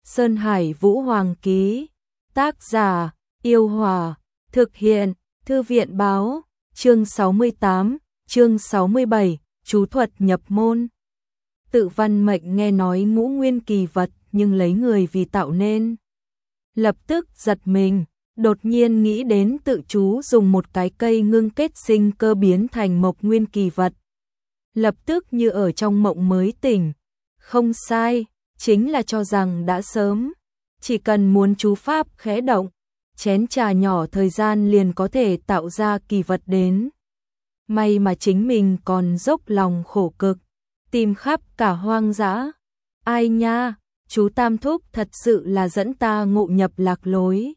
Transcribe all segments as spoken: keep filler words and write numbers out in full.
Sơn Hải Vũ Hoàng ký. Tác giả: Yêu Hòa. Thực hiện: Thư viện báo. Chương sáu mươi tám, chương sáu mươi bảy, chú thuật nhập môn. Tự Văn Mệnh nghe nói ngũ nguyên kỳ vật nhưng lấy người vì tạo nên. Lập tức giật mình, đột nhiên nghĩ đến tự chú dùng một cái cây ngưng kết sinh cơ biến thành mộc nguyên kỳ vật. Lập tức như ở trong mộng mới tỉnh. Không sai, chính là cho rằng đã sớm. Chỉ cần muốn chú pháp khẽ động, chén trà nhỏ thời gian liền có thể tạo ra kỳ vật đến. May mà chính mình còn dốc lòng khổ cực, tìm khắp cả hoang dã. Ai nha, chú Tam Thúc thật sự là dẫn ta ngộ nhập lạc lối.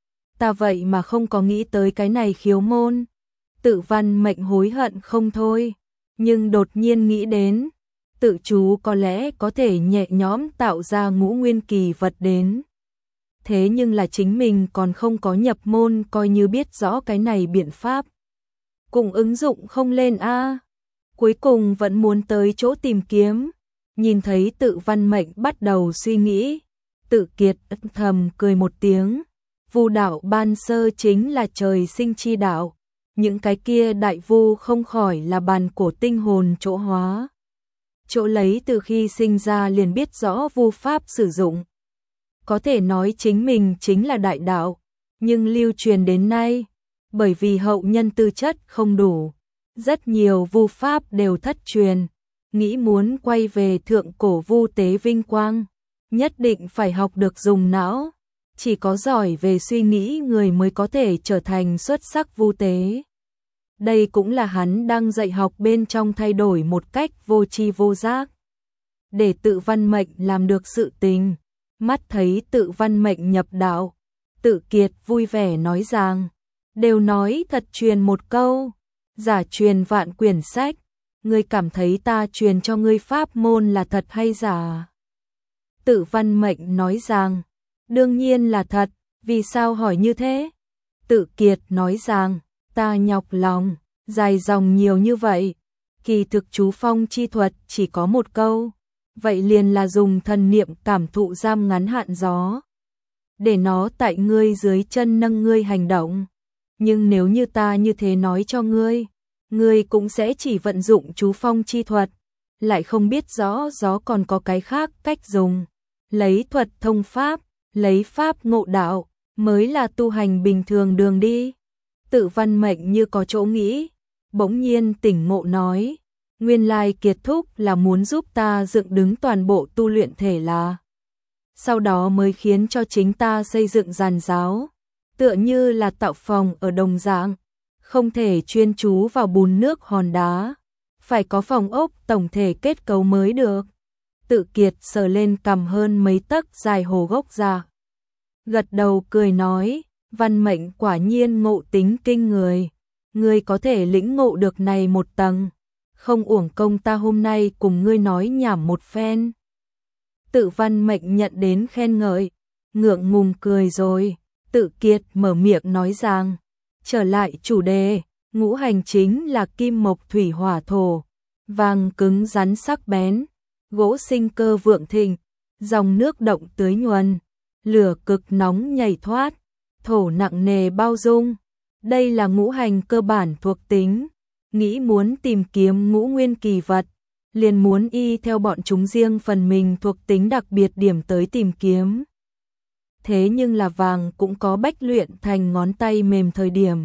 Ta vậy mà không có nghĩ tới cái này khiếu môn. Tự Văn Mệnh hối hận không thôi, nhưng đột nhiên nghĩ đến, tự chú có lẽ có thể nhẹ nhõm tạo ra ngũ nguyên kỳ vật đến. Thế nhưng là chính mình còn không có nhập môn, coi như biết rõ cái này biện pháp, cùng ứng dụng không lên a. Cuối cùng vẫn muốn tới chỗ tìm kiếm. Nhìn thấy Tự Văn Mệnh bắt đầu suy nghĩ, Tự Kiệt thầm cười một tiếng. Vu đạo ban sơ chính là trời sinh chi đạo, những cái kia đại vu không khỏi là bàn cổ tinh hồn chỗ hóa. Chỗ lấy từ khi sinh ra liền biết rõ vu pháp sử dụng. Có thể nói chính mình chính là đại đạo, nhưng lưu truyền đến nay, bởi vì hậu nhân tư chất không đủ, rất nhiều vu pháp đều thất truyền. Nghĩ muốn quay về thượng cổ vu tế vinh quang, nhất định phải học được dùng não. Chỉ có giỏi về suy nghĩ người mới có thể trở thành xuất sắc vu tế. Đây cũng là hắn đang dạy học bên trong thay đổi một cách vô tri vô giác. Để Tự Văn Mệnh làm được sự tình, mắt thấy Tự Văn Mệnh nhập đạo, Tự Kiệt vui vẻ nói rằng, đều nói thật truyền một câu, giả truyền vạn quyển sách. Ngươi cảm thấy ta truyền cho ngươi pháp môn là thật hay giả? Tự Văn Mệnh nói rằng, đương nhiên là thật, vì sao hỏi như thế? Tự Kiệt nói rằng, ta nhọc lòng, dài dòng nhiều như vậy, kỳ thực chú phong chi thuật chỉ có một câu, vậy liền là dùng thần niệm cảm thụ giam ngắn hạn gió, để nó tại ngươi dưới chân nâng ngươi hành động. Nhưng nếu như ta như thế nói cho ngươi, ngươi cũng sẽ chỉ vận dụng chú phong chi thuật, lại không biết rõ gió còn có cái khác cách dùng. Lấy thuật thông pháp, lấy pháp ngộ đạo, mới là tu hành bình thường đường đi. Tự Văn Mệnh như có chỗ nghĩ, bỗng nhiên tỉnh ngộ nói, nguyên lai Kiệt Thúc là muốn giúp ta dựng đứng toàn bộ tu luyện thể là. Sau đó mới khiến cho chính ta xây dựng giàn giáo, tựa như là tạo phòng ở đồng dạng. Không thể chuyên chú vào bùn nước hòn đá, phải có phòng ốc tổng thể kết cấu mới được. Tự Kiệt sờ lên cằm hơn mấy tấc dài hồ gốc ra, gật đầu cười nói, Văn Mệnh quả nhiên ngộ tính kinh người, ngươi có thể lĩnh ngộ được này một tầng, không uổng công ta hôm nay cùng ngươi nói nhảm một phen. Tự Văn Mệnh nhận đến khen ngợi, ngượng ngùng cười rồi. Tự Kiệt mở miệng nói rằng, trở lại chủ đề, ngũ hành chính là kim mộc thủy hỏa thổ, vàng cứng rắn sắc bén, gỗ sinh cơ vượng thịnh, dòng nước động tưới nhuần, lửa cực nóng nhảy thoát, thổ nặng nề bao dung. Đây là ngũ hành cơ bản thuộc tính. Nghĩ muốn tìm kiếm ngũ nguyên kỳ vật, liền muốn y theo bọn chúng riêng phần mình thuộc tính đặc biệt điểm tới tìm kiếm. Thế nhưng là vàng cũng có bách luyện thành ngón tay mềm thời điểm.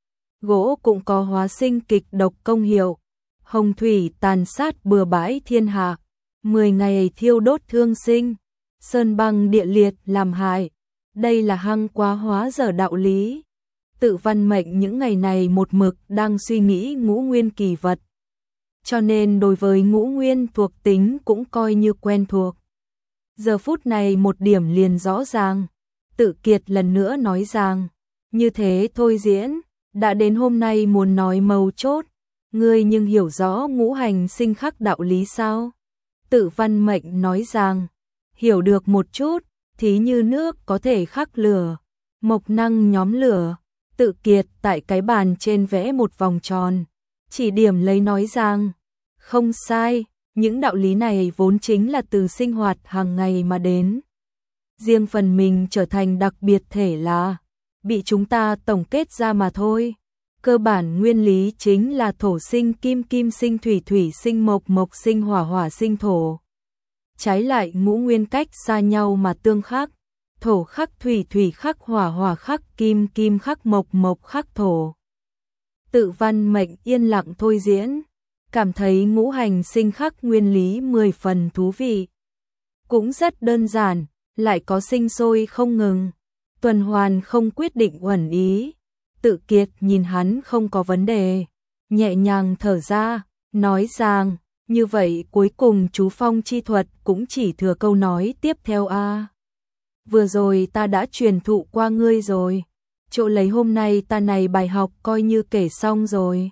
Gỗ cũng có hóa sinh kịch độc công hiệu. Hồng thủy tàn sát bừa bãi thiên hạ, mười ngày thiêu đốt thương sinh, sơn băng địa liệt làm hại. Đây là hăng quá hóa dở đạo lý. Tự Văn Mệnh những ngày này một mực đang suy nghĩ ngũ nguyên kỳ vật, cho nên đối với ngũ nguyên thuộc tính cũng coi như quen thuộc. Giờ phút này một điểm liền rõ ràng. Tự Kiệt lần nữa nói rằng, như thế thôi diễn, đã đến hôm nay muốn nói mấu chốt, ngươi nhưng hiểu rõ ngũ hành sinh khắc đạo lý sao? Tự Văn Mệnh nói rằng, hiểu được một chút, thí như nước có thể khắc lửa, mộc năng nhóm lửa. Tự Kiệt tại cái bàn trên vẽ một vòng tròn, chỉ điểm lấy nói rằng, không sai, những đạo lý này vốn chính là từ sinh hoạt hàng ngày mà đến. riêng phần mình trở thành đặc biệt thể là bị chúng ta tổng kết ra mà thôi. Cơ bản nguyên lý chính là thổ sinh kim, kim sinh thủy, thủy sinh mộc, mộc sinh hỏa, hỏa sinh thổ. Trái lại ngũ nguyên cách xa nhau mà tương khắc, thổ khắc thủy, thủy khắc hỏa, hỏa khắc kim, kim khắc mộc, mộc khắc thổ. Tự Văn Mệnh yên lặng thôi diễn, cảm thấy ngũ hành sinh khắc nguyên lý mười phần thú vị. Cũng rất đơn giản, lại có sinh sôi không ngừng, tuần hoàn không quyết định uẩn ý. Tự Kiệt nhìn hắn không có vấn đề, nhẹ nhàng thở ra, nói rằng, như vậy cuối cùng chú phong chi thuật cũng chỉ thừa câu nói tiếp theo a. À. Vừa rồi ta đã truyền thụ qua ngươi rồi, chỗ lấy hôm nay ta này bài học coi như kể xong rồi.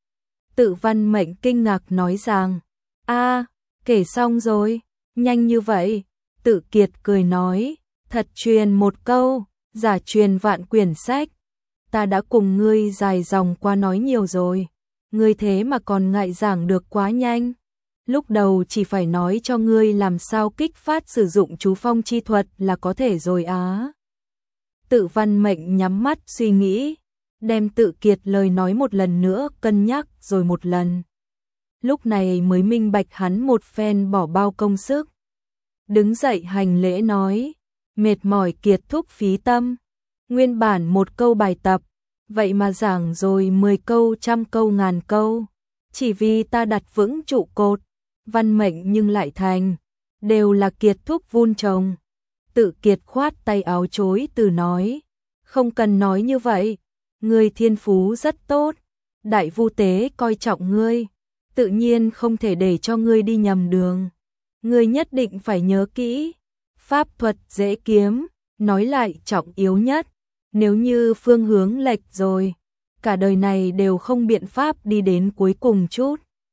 Tự Văn Mệnh kinh ngạc nói rằng, a, à, kể xong rồi, nhanh như vậy. Tự Kiệt cười nói, thật truyền một câu, giả truyền vạn quyển sách. Ta đã cùng ngươi dài dòng qua nói nhiều rồi, ngươi thế mà còn ngại giảng được quá nhanh. Lúc đầu chỉ phải nói cho ngươi làm sao kích phát sử dụng chú phong chi thuật là có thể rồi á. Tự Văn Mệnh nhắm mắt suy nghĩ, đem Tự Kiệt lời nói một lần nữa cân nhắc rồi một lần. Lúc này mới minh bạch hắn một phen bỏ bao công sức. Đứng dậy hành lễ nói, mệt mỏi kiệt thúc phí tâm. Nguyên bản một câu bài tập, vậy mà giảng rồi mười câu, trăm câu, ngàn câu. Chỉ vì ta đặt vững trụ cột, Văn Mệnh nhưng lại thành, đều là Kiệt thúc vun trồng. Tự Kiệt khoát tay áo chối từ nói, không cần nói như vậy, ngươi thiên phú rất tốt, Đại Vu Tế coi trọng ngươi, tự nhiên không thể để cho ngươi đi nhầm đường. Ngươi nhất định phải nhớ kỹ, pháp thuật dễ kiếm, nói lại trọng yếu nhất, nếu như phương hướng lệch rồi, cả đời này đều không biện pháp đi đến cuối cùng chút.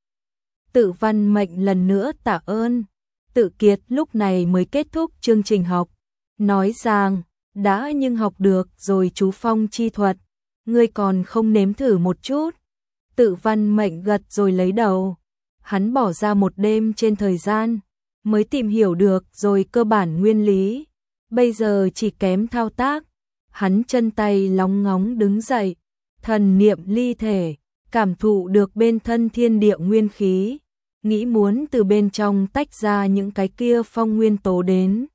Tự Văn Mệnh lần nữa tạ ơn. Tự Kiệt lúc này mới kết thúc chương trình học, nói rằng, đã nhưng học được rồi chú phong chi thuật, ngươi còn không nếm thử một chút. Tự Văn Mệnh gật rồi lấy đầu, hắn bỏ ra một đêm trên thời gian, mới tìm hiểu được rồi cơ bản nguyên lý, bây giờ chỉ kém thao tác. Hắn chân tay lóng ngóng đứng dậy, thần niệm ly thể, cảm thụ được bên thân thiên địa nguyên khí, nghĩ muốn từ bên trong tách ra những cái kia phong nguyên tố đến.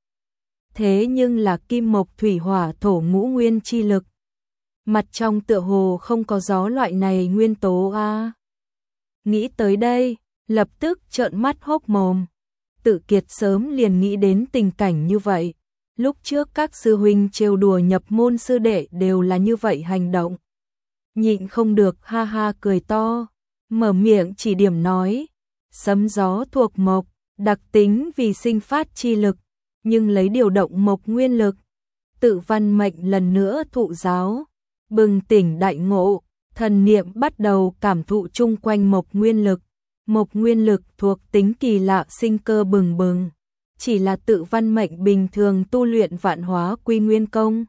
Thế nhưng là kim mộc thủy hỏa thổ ngũ nguyên chi lực. Mặt trong tựa hồ không có gió loại này nguyên tố a. À. Nghĩ tới đây, lập tức trợn mắt hốc mồm. Tự Kiệt sớm liền nghĩ đến tình cảnh như vậy. Lúc trước các sư huynh trêu đùa nhập môn sư đệ đều là như vậy hành động. Nhịn không được ha ha cười to, mở miệng chỉ điểm nói, sấm gió thuộc mộc, đặc tính vì sinh phát chi lực, nhưng lấy điều động mộc nguyên lực. Tự Văn Mệnh lần nữa thụ giáo, bừng tỉnh đại ngộ, thần niệm bắt đầu cảm thụ chung quanh mộc nguyên lực. Mộc nguyên lực thuộc tính kỳ lạ sinh cơ bừng bừng, chỉ là Tự Văn Mệnh bình thường tu luyện vạn hóa quy nguyên công,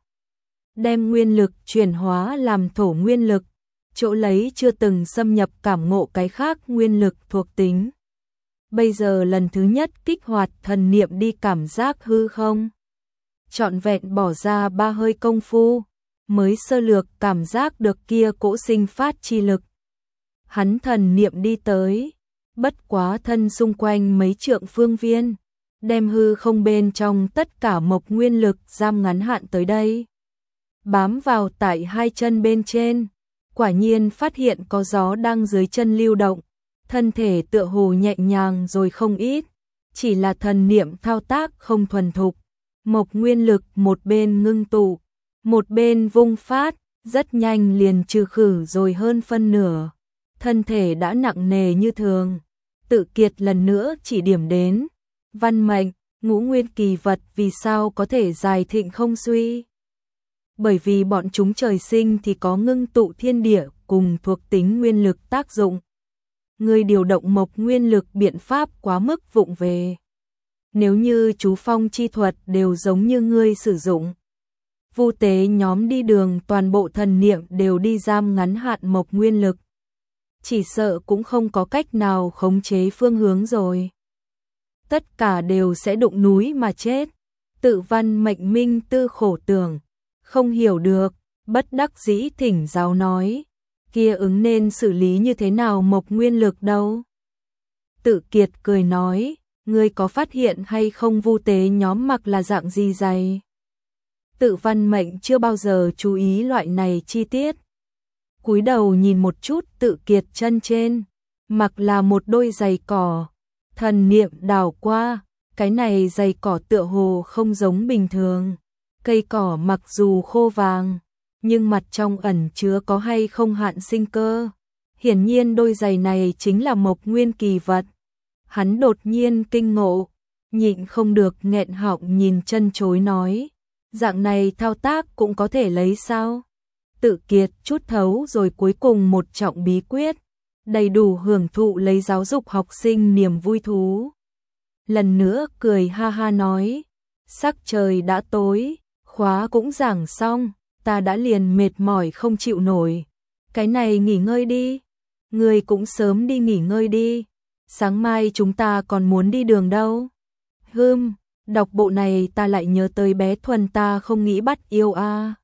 đem nguyên lực chuyển hóa làm thổ nguyên lực, chỗ lấy chưa từng xâm nhập cảm ngộ cái khác nguyên lực thuộc tính. Bây giờ lần thứ nhất kích hoạt thần niệm đi cảm giác hư không, trọn vẹn bỏ ra ba hơi công phu, mới sơ lược cảm giác được kia cỗ sinh phát chi lực. Hắn thần niệm đi tới, bất quá thân xung quanh mấy trượng phương viên, đem hư không bên trong tất cả mộc nguyên lực giam ngắn hạn tới đây. Bám vào tại hai chân bên trên, quả nhiên phát hiện có gió đang dưới chân lưu động, thân thể tựa hồ nhẹ nhàng rồi không ít, chỉ là thần niệm thao tác không thuần thục. Mộc nguyên lực một bên ngưng tụ, một bên vung phát, rất nhanh liền trừ khử rồi hơn phân nửa. Thân thể đã nặng nề như thường. Tự Kiệt lần nữa chỉ điểm đến, Văn Mệnh, ngũ nguyên kỳ vật vì sao có thể dài thịnh không suy? Bởi vì bọn chúng trời sinh thì có ngưng tụ thiên địa cùng thuộc tính nguyên lực tác dụng. Ngươi điều động mộc nguyên lực biện pháp quá mức vụng về. Nếu như chú phong chi thuật đều giống như ngươi sử dụng, Vu Tế nhóm đi đường toàn bộ thần niệm đều đi giam ngắn hạn mộc nguyên lực, chỉ sợ cũng không có cách nào khống chế phương hướng rồi. Tất cả đều sẽ đụng núi mà chết. Tự văn mệnh minh tư khổ tưởng, không hiểu được, bất đắc dĩ thỉnh giáo nói, kia ứng nên xử lý như thế nào Mộc Nguyên Lực đâu? Tự Kiệt cười nói, ngươi có phát hiện hay không Vu tế nhóm mặc là dạng gì giày? Tự văn mệnh chưa bao giờ chú ý loại này chi tiết. Cúi đầu nhìn một chút Tự Kiệt chân trên, mặc là một đôi giày cỏ, thần niệm đảo qua, cái này giày cỏ tựa hồ không giống bình thường. Cây cỏ mặc dù khô vàng, nhưng mặt trong ẩn chứa có hay không hạn sinh cơ. Hiển nhiên đôi giày này chính là Mộc Nguyên kỳ vật. Hắn đột nhiên kinh ngộ, nhịn không được nghẹn họng nhìn chân chối nói, dạng này thao tác cũng có thể lấy sao? Tự Kiệt chút thấu rồi cuối cùng một trọng bí quyết, đầy đủ hưởng thụ lấy giáo dục học sinh niềm vui thú. Lần nữa cười ha ha nói, sắc trời đã tối, khóa cũng giảng xong, ta đã liền mệt mỏi không chịu nổi. Cái này nghỉ ngơi đi, người cũng sớm đi nghỉ ngơi đi, sáng mai chúng ta còn muốn đi đường đâu. Hừm, đọc bộ này ta lại nhớ tới bé Thuần ta không nghĩ bắt yêu a. À.